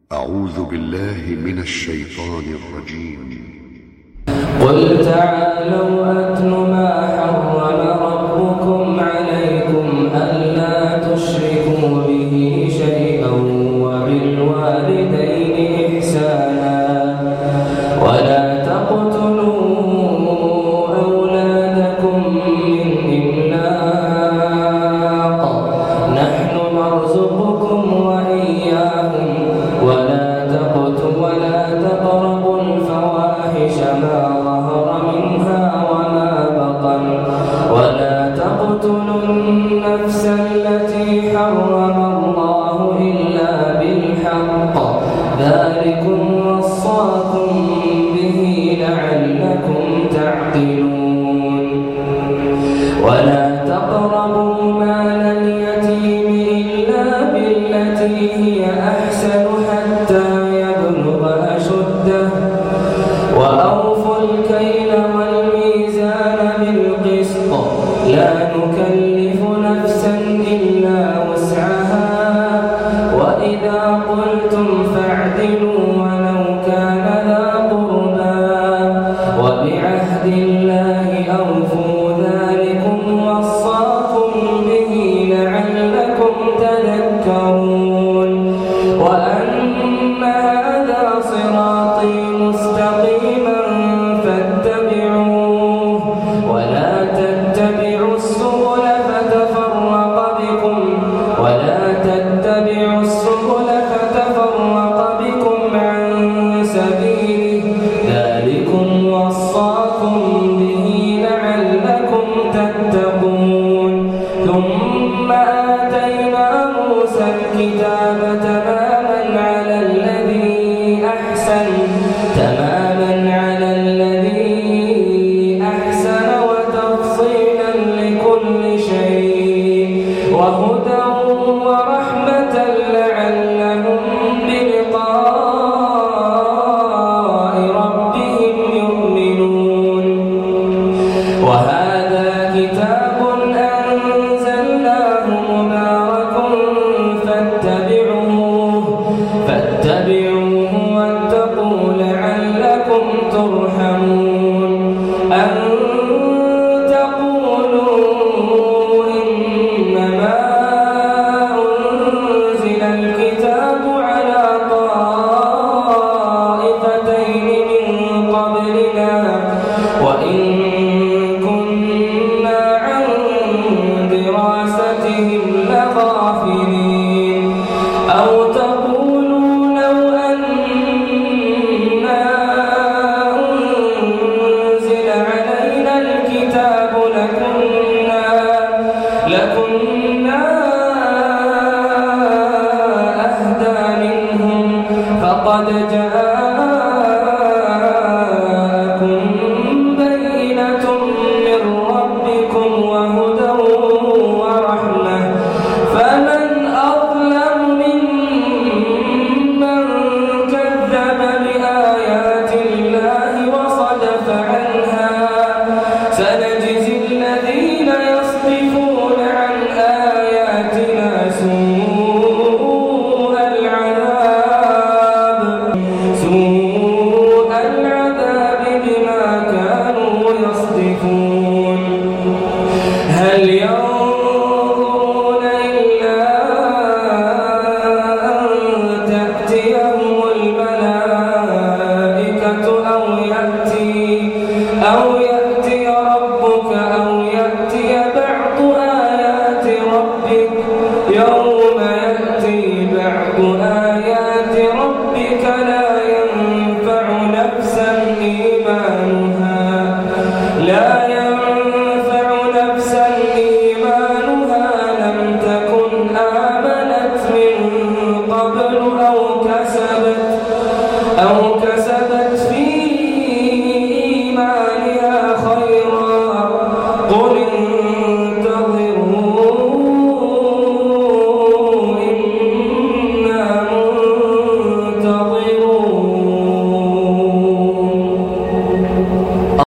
أعوذ بالله من الشيطان الرجيم. قل تعالوا أتل ما حرم ربكم عليكم ألا تشركوا به شيئا وبالوالدين إحسانا ولا تقتلوا أولادكم من إملاق نحن نرزقكم وإياهم ولا تقربوا الفواحش ما ظهر منها وما بطن ولا تقتلوا النفس التي حرم الله إلا بالحق ذلكم وصاكم به لعلكم تعقلون ولا تقربوا مال اليتيم إلا بالتي هي أحسن حتى يبلغ أشده وأوفوا الكيل والميزان بالقسط لا نكلف نفسا إلا وسعها وإذا قلتم فاعدلوا ولو كان ذا قربى وبعهد الله أوفوا ذلكم وصاكم به لعلكم تذكرون وأن هذا صراطي مستقيما فاتبعوه ولا تتبعوا السبل فتفرق بكم عن سبيله ذلكم وصاكم به لعلكم تتقون ثم آتينا موسى الكتاب تماما على الذي أحسن وتفصيلا لكل شيء وهدى ورحمة لعلهم بلقاء ربهم يؤمنون وهذا كتاب أنزلناه مبارك فاتبعوه واتقوا لعلكم ترحمون أن تقولوا إنما أنزل الكتاب على طائفتين من قبلنا وإن كنا عن دراستهم لغافلين أو تقولوا لو أنا أنزل علينا الكتاب لكنا أهدى منهم فقد جاءكم بينة من ربكم وهدى ورحمة فمن أظلم ممن كذب بآيات الله وصدف عنها سنجزي الذين يصدفون عن آياتنا سوء العذاب بما كانوا يصدفون هل ينظرون إلا أن تأتيهم